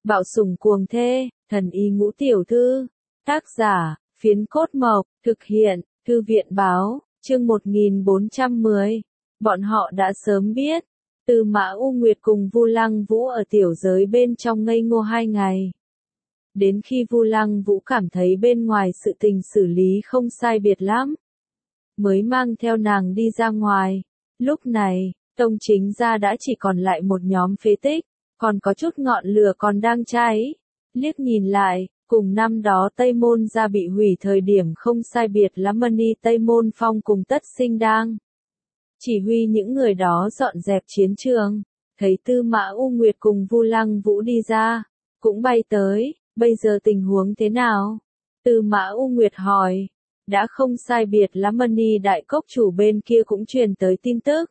Bạo sủng cuồng thê, thần y ngũ tiểu thư. Tác giả, Phiến Cốt Mộc, thực hiện, Thư viện báo, chương 1410. Bọn họ đã sớm biết, Tư Mã U Nguyệt cùng Vu Lăng Vũ ở tiểu giới bên trong ngây ngô 2 ngày. Đến khi Vu Lăng Vũ cảm thấy bên ngoài sự tình xử lý không sai biệt lắm, mới mang theo nàng đi ra ngoài. Lúc này, Tông Chính gia đã chỉ còn lại một nhóm phế tích, còn có chút ngọn lửa còn đang cháy. Liếc nhìn lại, cùng năm đó Tây Môn gia bị hủy thời điểm không sai biệt lắm, Mani Tây Môn Phong cùng Tất Sinh đang chỉ huy những người đó dọn dẹp chiến trường. Thấy Tư Mã U Nguyệt cùng Vu Lăng Vũ đi ra, cũng bay tới. Bây giờ tình huống thế nào? Tư Mã U Nguyệt hỏi. Đã không sai biệt lắm, Mani Đại Cốc chủ bên kia cũng truyền tới tin tức,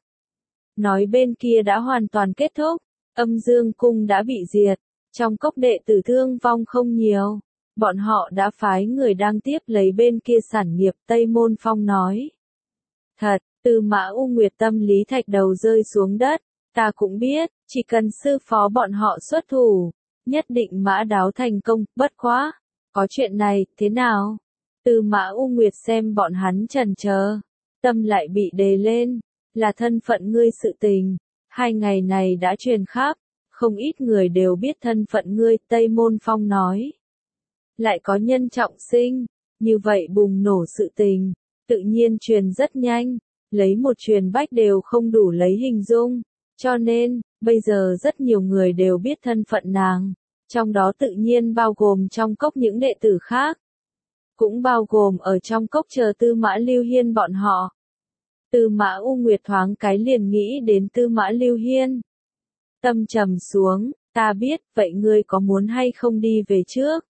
nói bên kia đã hoàn toàn kết thúc, Âm Dương Cung đã bị diệt, trong cốc đệ tử thương vong không nhiều, bọn họ đã phái người đang tiếp lấy bên kia sản nghiệp. Tây Môn Phong nói. Thật. Tư Mã U Nguyệt tâm lý thạch đầu rơi xuống đất. Ta cũng biết, chỉ cần sư phó bọn họ xuất thủ, nhất định Mã Đáo thành công. Bất quá, có chuyện này, thế nào? Tư Mã U Nguyệt xem bọn hắn chần chờ, tâm lại bị đề lên. Là thân phận ngươi sự tình, 2 ngày này đã truyền khắp, không ít người đều biết thân phận ngươi. Tây Môn Phong nói. Lại có nhân trọng sinh, như vậy bùng nổ sự tình, tự nhiên truyền rất nhanh, lấy một truyền bách đều không đủ lấy hình dung, cho nên, bây giờ rất nhiều người đều biết thân phận nàng, trong đó tự nhiên bao gồm trong cốc những đệ tử khác, cũng bao gồm ở trong cốc chờ Tư Mã Lưu Hiên bọn họ. Tư Mã U Nguyệt thoáng cái liền nghĩ đến Tư Mã Lưu Hiên. Tâm trầm xuống, ta biết, vậy ngươi có muốn hay không đi về trước?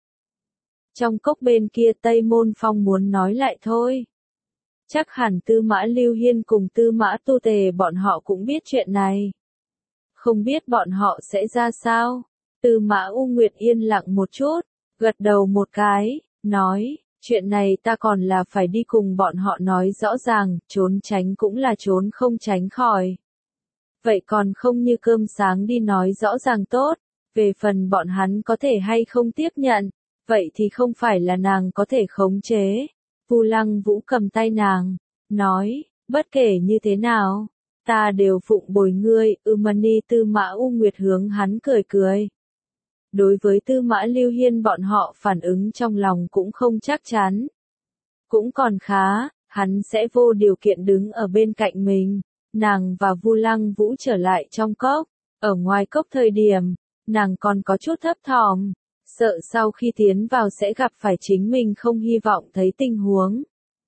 Trong cốc bên kia Tây Môn Phong muốn nói lại thôi. Chắc hẳn Tư Mã Lưu Hiên cùng Tư Mã Tu Tề bọn họ cũng biết chuyện này. Không biết bọn họ sẽ ra sao? Tư Mã U Nguyệt yên lặng một chút, gật đầu một cái, nói, chuyện này ta còn là phải đi cùng bọn họ nói rõ ràng, trốn tránh cũng là trốn không tránh khỏi. Vậy còn không như cơm sáng đi nói rõ ràng tốt, về phần bọn hắn có thể hay không tiếp nhận, vậy thì không phải là nàng có thể khống chế. Vu Lăng Vũ cầm tay nàng, nói, bất kể như thế nào, ta đều phụng bồi ngươi. Mani. Tư Mã U Nguyệt hướng hắn cười cười. Đối với Tư Mã Lưu Hiên bọn họ phản ứng trong lòng cũng không chắc chắn. Cũng còn khá, hắn sẽ vô điều kiện đứng ở bên cạnh mình. Nàng và Vu Lăng Vũ trở lại trong cốc, ở ngoài cốc thời điểm, nàng còn có chút thấp thỏm, sợ sau khi tiến vào sẽ gặp phải chính mình không hy vọng thấy tình huống.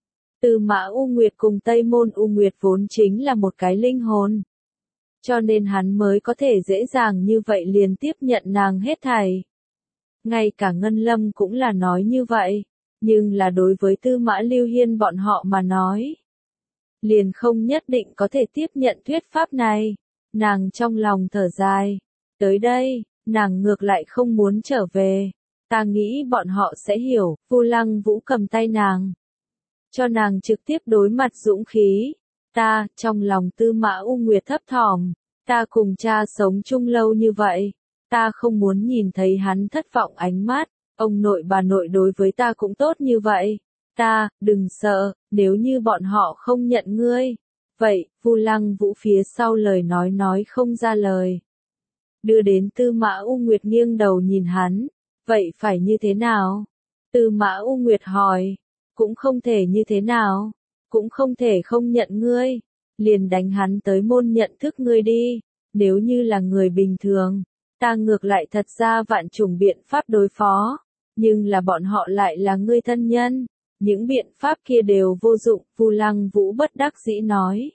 Tư Mã U Nguyệt cùng Tây Môn U Nguyệt vốn chính là một cái linh hồn, cho nên hắn mới có thể dễ dàng như vậy liền tiếp nhận nàng hết thảy. Ngay cả Ngân Lâm cũng là nói như vậy, nhưng là đối với Tư Mã Lưu Hiên bọn họ mà nói, liền không nhất định có thể tiếp nhận thuyết pháp này. Nàng trong lòng thở dài, tới đây, nàng ngược lại không muốn trở về. Ta nghĩ bọn họ sẽ hiểu. Vu Lăng Vũ cầm tay nàng, cho nàng trực tiếp đối mặt dũng khí. Ta, trong lòng Tư Mã U Nguyệt thấp thỏm, ta cùng cha sống chung lâu như vậy, ta không muốn nhìn thấy hắn thất vọng ánh mắt. Ông nội bà nội đối với ta cũng tốt như vậy. Ta, đừng sợ, nếu như bọn họ không nhận ngươi. Vậy, Vu Lăng Vũ phía sau lời nói không ra lời. Đưa đến Tư Mã U Nguyệt nghiêng đầu nhìn hắn. Vậy phải như thế nào? Tư Mã U Nguyệt hỏi. Cũng không thể như thế nào. Cũng không thể không nhận ngươi. Liền đánh hắn tới môn nhận thức ngươi đi. Nếu như là người bình thường, ta ngược lại thật ra vạn chủng biện pháp đối phó. Nhưng là bọn họ lại là ngươi thân nhân. Những biện pháp kia đều vô dụng. Vu Lăng Vũ bất đắc dĩ nói.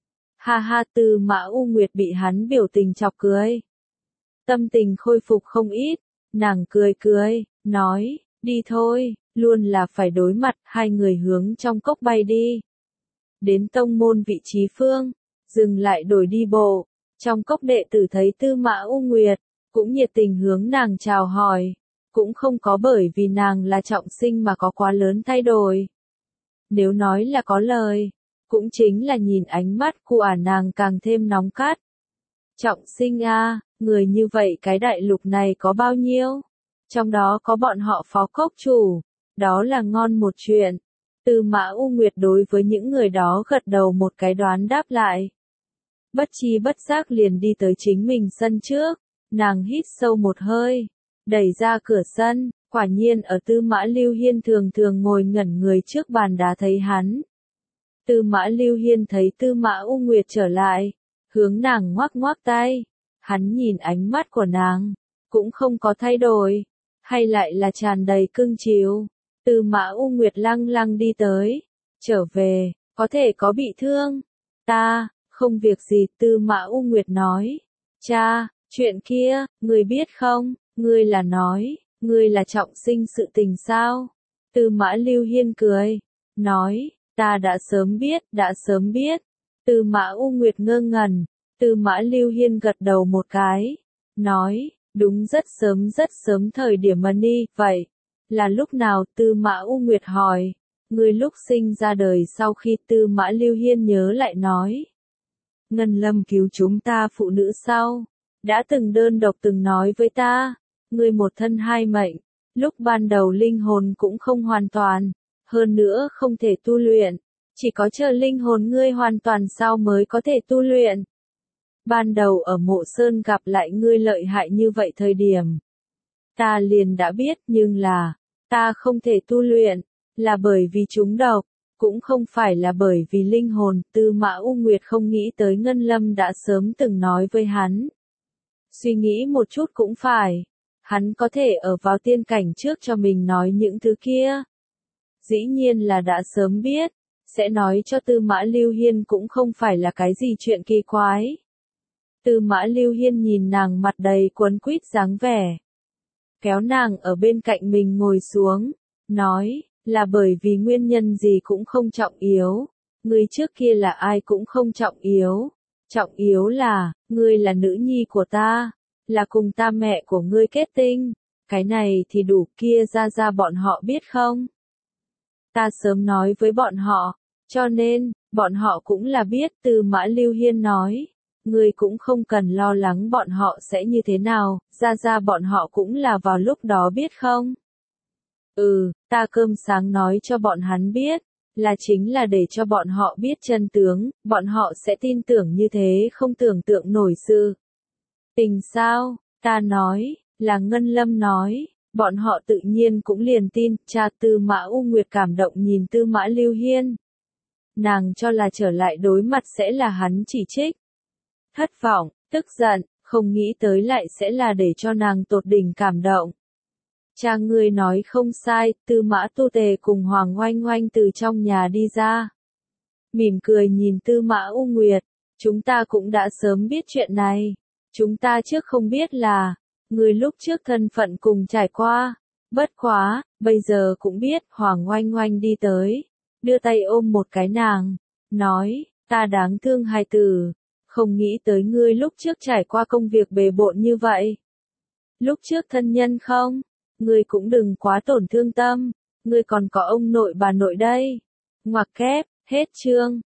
Ha ha. Tư Mã U Nguyệt bị hắn biểu tình chọc cười. Tâm tình khôi phục không ít, nàng cười cười, nói, đi thôi, luôn là phải đối mặt. Hai người hướng trong cốc bay đi. Đến tông môn vị trí phương, dừng lại đổi đi bộ, trong cốc đệ tử thấy Tư Mã U Nguyệt, cũng nhiệt tình hướng nàng chào hỏi, cũng không có bởi vì nàng là trọng sinh mà có quá lớn thay đổi. Nếu nói là có lời, cũng chính là nhìn ánh mắt của nàng càng thêm nóng cát. Trọng Sinh a, người như vậy cái đại lục này có bao nhiêu? Trong đó có bọn họ Phó Cốc Chủ, đó là ngon một chuyện. Tư Mã U Nguyệt đối với những người đó gật đầu một cái đoán đáp lại. Bất chi bất giác liền đi tới chính mình sân trước, nàng hít sâu một hơi, đẩy ra cửa sân, quả nhiên ở Tư Mã Lưu Hiên thường thường ngồi ngẩn người trước bàn đá thấy hắn. Tư Mã Lưu Hiên thấy Tư Mã U Nguyệt trở lại, hướng nàng ngoắc ngoắc tay, hắn nhìn ánh mắt của nàng, cũng không có thay đổi, hay lại là tràn đầy cưng chiều. Tư Mã U Nguyệt lăng lăng đi tới, trở về, có thể có bị thương. Ta, không việc gì, Tư Mã U Nguyệt nói. Cha, chuyện kia, ngươi biết không, ngươi là nói, ngươi là Trọng Sinh sự tình sao? Tư Mã Lưu Hiên cười, nói, ta đã sớm biết, đã sớm biết. Tư Mã U Nguyệt ngơ ngẩn, Tư Mã Lưu Hiên gật đầu một cái, nói, đúng rất sớm thời điểm mà đi, vậy. Là lúc nào? Tư Mã U Nguyệt hỏi. Người lúc sinh ra đời sau khi Tư Mã Lưu Hiên nhớ lại nói. Ngân Lâm cứu chúng ta phụ nữ sau. Đã từng đơn độc từng nói với ta. Người một thân hai mệnh. Lúc ban đầu linh hồn cũng không hoàn toàn. Hơn nữa không thể tu luyện. Chỉ có chờ linh hồn ngươi hoàn toàn sau mới có thể tu luyện. Ban đầu ở Mộ Sơn gặp lại ngươi lợi hại như vậy thời điểm. Ta liền đã biết, nhưng là, ta không thể tu luyện, là bởi vì chúng độc, cũng không phải là bởi vì linh hồn. Tư Mã U Nguyệt không nghĩ tới Ngân Lâm đã sớm từng nói với hắn. Suy nghĩ một chút cũng phải, hắn có thể ở vào tiên cảnh trước cho mình nói những thứ kia. Dĩ nhiên là đã sớm biết, sẽ nói cho Tư Mã Lưu Hiên cũng không phải là cái gì chuyện kỳ quái. Tư Mã Lưu Hiên nhìn nàng mặt đầy quấn quýt dáng vẻ. Kéo nàng ở bên cạnh mình ngồi xuống, nói, là bởi vì nguyên nhân gì cũng không trọng yếu. Ngươi trước kia là ai cũng không trọng yếu. Trọng yếu là, ngươi là nữ nhi của ta, là cùng ta mẹ của ngươi kết tinh. Cái này thì đủ, kia ra bọn họ biết không? Ta sớm nói với bọn họ, cho nên, bọn họ cũng là biết. Tư Mã Lưu Hiên nói. Ngươi cũng không cần lo lắng bọn họ sẽ như thế nào, ra bọn họ cũng là vào lúc đó biết không? Ta cơm sáng nói cho bọn hắn biết, là chính là để cho bọn họ biết chân tướng, bọn họ sẽ tin tưởng như thế không tưởng tượng nổi sự. Tình sao? Ta nói, là Ngân Lâm nói, bọn họ tự nhiên cũng liền tin. Cha, Tư Mã U Nguyệt cảm động nhìn Tư Mã Lưu Hiên. Nàng cho là trở lại đối mặt sẽ là hắn chỉ trích. Thất vọng, tức giận, không nghĩ tới lại sẽ là để cho nàng tột đỉnh cảm động. Cha ngươi nói không sai. Tư Mã Tu Tề cùng Hoàng Oanh Oanh từ trong nhà đi ra. Mỉm cười nhìn Tư Mã U Nguyệt, chúng ta cũng đã sớm biết chuyện này. Chúng ta trước không biết là, người lúc trước thân phận cùng trải qua. Bất quá, bây giờ cũng biết. Hoàng Oanh Oanh đi tới, đưa tay ôm một cái nàng, nói, ta đáng thương hài tử. Không nghĩ tới ngươi lúc trước trải qua công việc bề bộn như vậy. Lúc trước thân nhân không, ngươi cũng đừng quá tổn thương tâm, ngươi còn có ông nội bà nội đây. Ngoặc kép, hết chương.